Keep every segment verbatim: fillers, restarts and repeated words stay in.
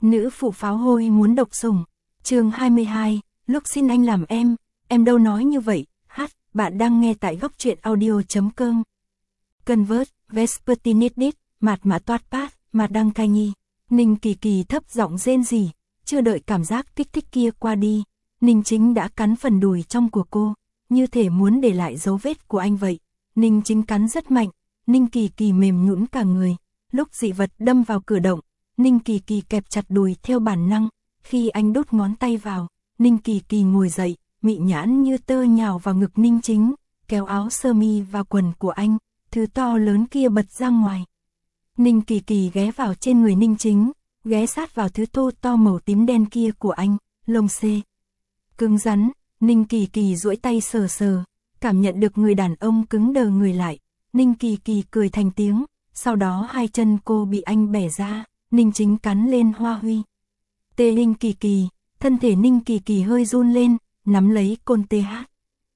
Nữ phụ pháo hôi muốn độc sủng. Chương hai mươi hai, lúc xin anh làm em, em đâu nói như vậy. Hát, bạn đang nghe tại góc truyện audio.com. Convert, Vespertinit, mạt mã toát pát, mạt đăng cai nhi. Ninh Kỳ Kỳ thấp giọng rên rỉ, chưa đợi cảm giác kích thích kia qua đi, Ninh Chính đã cắn phần đùi trong của cô, như thể muốn để lại dấu vết của anh vậy. Ninh Chính cắn rất mạnh, Ninh Kỳ Kỳ mềm nhũn cả người. Lúc dị vật đâm vào cửa động, Ninh Kỳ Kỳ kẹp chặt đùi theo bản năng. Khi anh đút ngón tay vào, Ninh Kỳ Kỳ ngồi dậy, mị nhãn như tơ nhào vào ngực Ninh Chính, kéo áo sơ mi và quần của anh, thứ to lớn kia bật ra ngoài. Ninh Kỳ Kỳ ghé vào trên người Ninh Chính, ghé sát vào thứ thô to màu tím đen kia của anh, lông xê cứng rắn. Ninh Kỳ Kỳ duỗi tay sờ sờ, cảm nhận được người đàn ông cứng đờ người lại. Ninh Kỳ Kỳ cười thành tiếng, sau đó hai chân cô bị anh bẻ ra, Ninh Chính cắn lên Hoa Huy. Tê Ninh Kỳ Kỳ, thân thể Ninh Kỳ Kỳ hơi run lên, nắm lấy côn tê hát.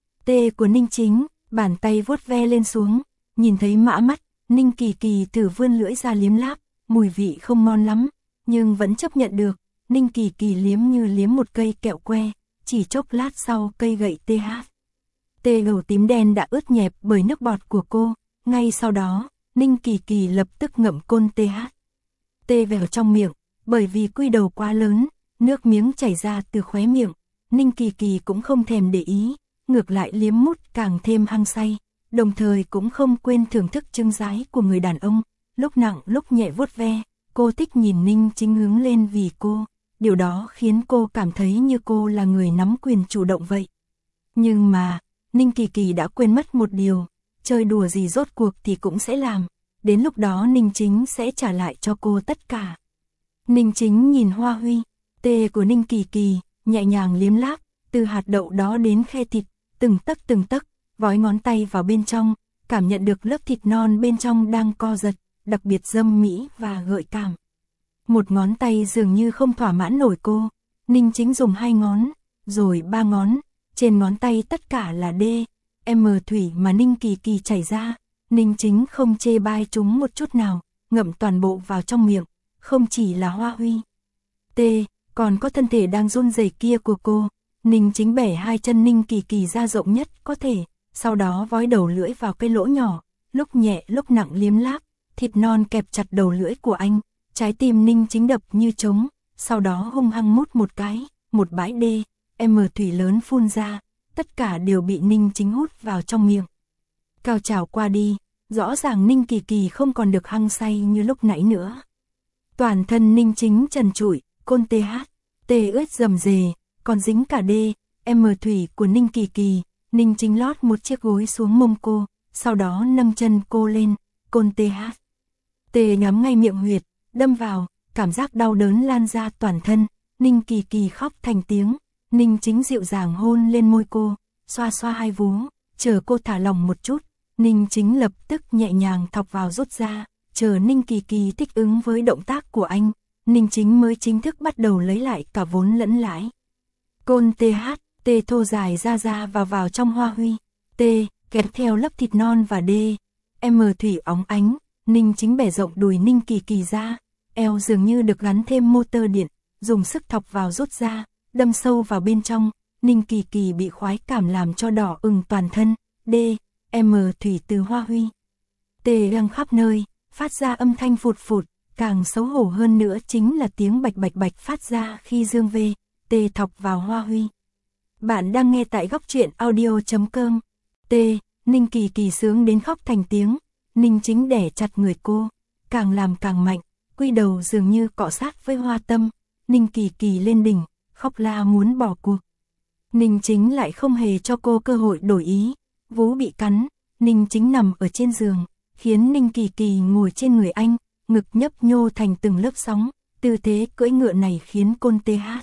Tê của Ninh Chính, bàn tay vuốt ve lên xuống, nhìn thấy mã mắt, Ninh Kỳ Kỳ thử vươn lưỡi ra liếm láp, mùi vị không ngon lắm, nhưng vẫn chấp nhận được. Ninh Kỳ Kỳ liếm như liếm một cây kẹo que, chỉ chốc lát sau cây gậy tê hát. Tê gầu tím đen đã ướt nhẹp bởi nước bọt của cô, ngay sau đó, Ninh Kỳ Kỳ lập tức ngậm côn tê hát. Tê vào trong miệng, bởi vì quy đầu quá lớn, nước miếng chảy ra từ khóe miệng, Ninh Kỳ Kỳ cũng không thèm để ý, ngược lại liếm mút càng thêm hăng say, đồng thời cũng không quên thưởng thức trưng rái của người đàn ông, lúc nặng lúc nhẹ vuốt ve. Cô thích nhìn Ninh Chính hướng lên vì cô, điều đó khiến cô cảm thấy như cô là người nắm quyền chủ động vậy. Nhưng mà, Ninh Kỳ Kỳ đã quên mất một điều, chơi đùa gì rốt cuộc thì cũng sẽ làm, đến lúc đó Ninh Chính sẽ trả lại cho cô tất cả. Ninh Chính nhìn Hoa Huy, tê của Ninh Kỳ Kỳ, nhẹ nhàng liếm láp, từ hạt đậu đó đến khe thịt, từng tấc từng tấc, vói ngón tay vào bên trong, cảm nhận được lớp thịt non bên trong đang co giật, đặc biệt dâm mỹ và gợi cảm. Một ngón tay dường như không thỏa mãn nổi cô, Ninh Chính dùng hai ngón, rồi ba ngón, trên ngón tay tất cả là D, M thủy mà Ninh Kỳ Kỳ chảy ra. Ninh Chính không chê bai chúng một chút nào, ngậm toàn bộ vào trong miệng, không chỉ là Hoa Huy, T, còn có thân thể đang run rẩy kia của cô. Ninh Chính bẻ hai chân Ninh Kỳ Kỳ ra rộng nhất có thể, sau đó vói đầu lưỡi vào cái lỗ nhỏ, lúc nhẹ lúc nặng liếm láp, thịt non kẹp chặt đầu lưỡi của anh, trái tim Ninh Chính đập như trống, sau đó hung hăng mút một cái, một bãi D, M thủy lớn phun ra, tất cả đều bị Ninh Chính hút vào trong miệng. Cao trào qua đi, rõ ràng Ninh Kỳ Kỳ không còn được hăng say như lúc nãy nữa. Toàn thân Ninh Chính trần trụi, côn tê hát, tê ướt rầm rề, còn dính cả D, M thủy của Ninh Kỳ Kỳ. Ninh Chính lót một chiếc gối xuống mông cô, sau đó nâng chân cô lên, côn tê hát. Tê nhắm ngay miệng huyệt, đâm vào, cảm giác đau đớn lan ra toàn thân, Ninh Kỳ Kỳ khóc thành tiếng. Ninh Chính dịu dàng hôn lên môi cô, xoa xoa hai vú, chờ cô thả lòng một chút. Ninh Chính lập tức nhẹ nhàng thọc vào rút ra, chờ Ninh Kỳ Kỳ thích ứng với động tác của anh, Ninh Chính mới chính thức bắt đầu lấy lại cả vốn lẫn lãi. Côn tê hát, tê thô dài ra ra vào vào trong Hoa Huy, tê kẹp theo lớp thịt non và D, M thủy óng ánh. Ninh Chính bẻ rộng đùi Ninh Kỳ Kỳ ra, eo dường như được gắn thêm motor điện, dùng sức thọc vào rút ra, đâm sâu vào bên trong. Ninh Kỳ Kỳ bị khoái cảm làm cho đỏ ửng toàn thân, D, M thủy từ Hoa Huy, tê găng khắp nơi, phát ra âm thanh phụt phụt, càng xấu hổ hơn nữa chính là tiếng bạch bạch bạch phát ra khi dương V, tê thọc vào Hoa Huy. Bạn đang nghe tại góc truyện audio.com. T, Ninh Kỳ Kỳ sướng đến khóc thành tiếng. Ninh Chính đẻ chặt người cô, càng làm càng mạnh, quy đầu dường như cọ sát với hoa tâm. Ninh Kỳ Kỳ lên đỉnh, khóc la muốn bỏ cuộc. Ninh Chính lại không hề cho cô cơ hội đổi ý, vú bị cắn, Ninh Chính nằm ở trên giường, khiến Ninh Kỳ Kỳ ngồi trên người anh, ngực nhấp nhô thành từng lớp sóng, tư thế cưỡi ngựa này khiến côn tê hát.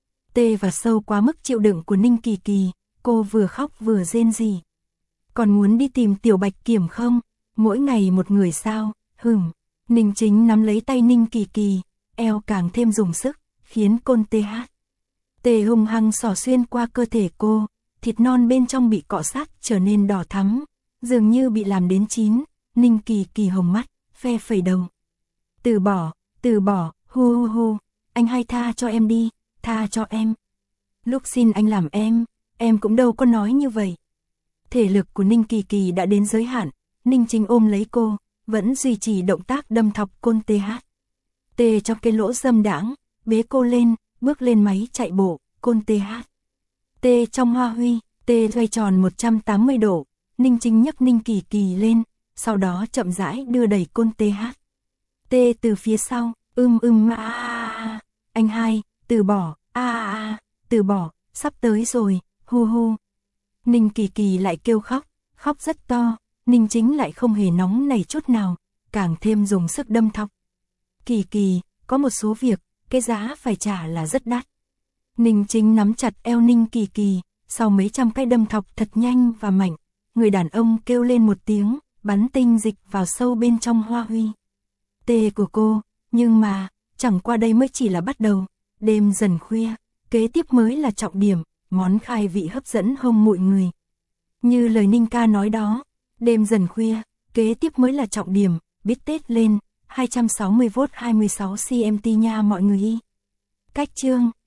Tê và sâu quá mức chịu đựng của Ninh Kỳ Kỳ, cô vừa khóc vừa rên rỉ. Còn muốn đi tìm Tiểu Bạch Kiểm không? Mỗi ngày một người sao? Hửm. Ninh Chính nắm lấy tay Ninh Kỳ Kỳ, eo càng thêm dùng sức, khiến côn tê hát. Tê hung hăng xỏ xuyên qua cơ thể cô, thịt non bên trong bị cọ sát trở nên đỏ thắm, dường như bị làm đến chín. Ninh Kỳ Kỳ hồng mắt, phe phẩy đầu. Từ bỏ, từ bỏ, hu hu hu. anh hai tha cho em đi, tha cho em. Lúc xin anh làm em, em cũng đâu có nói như vậy. Thể lực của Ninh Kỳ Kỳ đã đến giới hạn, Ninh Chính ôm lấy cô, vẫn duy trì động tác đâm thọc côn tê hát. Tê trong cái lỗ dâm đãng, bế cô lên, bước lên máy chạy bộ, côn tê hát. Tê trong hoa huy, tê xoay tròn một trăm tám mươi độ, Ninh Chính nhấc Ninh Kỳ Kỳ lên, sau đó chậm rãi đưa đẩy côn tê hát. Tê từ phía sau, ưm ưm a a, anh hai, từ bỏ, a a a, từ bỏ, sắp tới rồi, hu hu. Ninh Kỳ Kỳ lại kêu khóc, khóc rất to, Ninh Chính lại không hề nóng nảy chút nào, càng thêm dùng sức đâm thọc. Kỳ Kỳ, có một số việc, cái giá phải trả là rất đắt. Ninh Chính nắm chặt eo Ninh Kỳ Kỳ, sau mấy trăm cái đâm thọc thật nhanh và mạnh, người đàn ông kêu lên một tiếng, bắn tinh dịch vào sâu bên trong hoa huy. Tê của cô, nhưng mà, chẳng qua đây mới chỉ là bắt đầu, đêm dần khuya, kế tiếp mới là trọng điểm, món khai vị hấp dẫn hông mọi người. Như lời Ninh ca nói đó, đêm dần khuya, kế tiếp mới là trọng điểm, biết Tết lên, hai trăm sáu mươi vốt hai mươi sáu xê em tê nha mọi người. Cách chương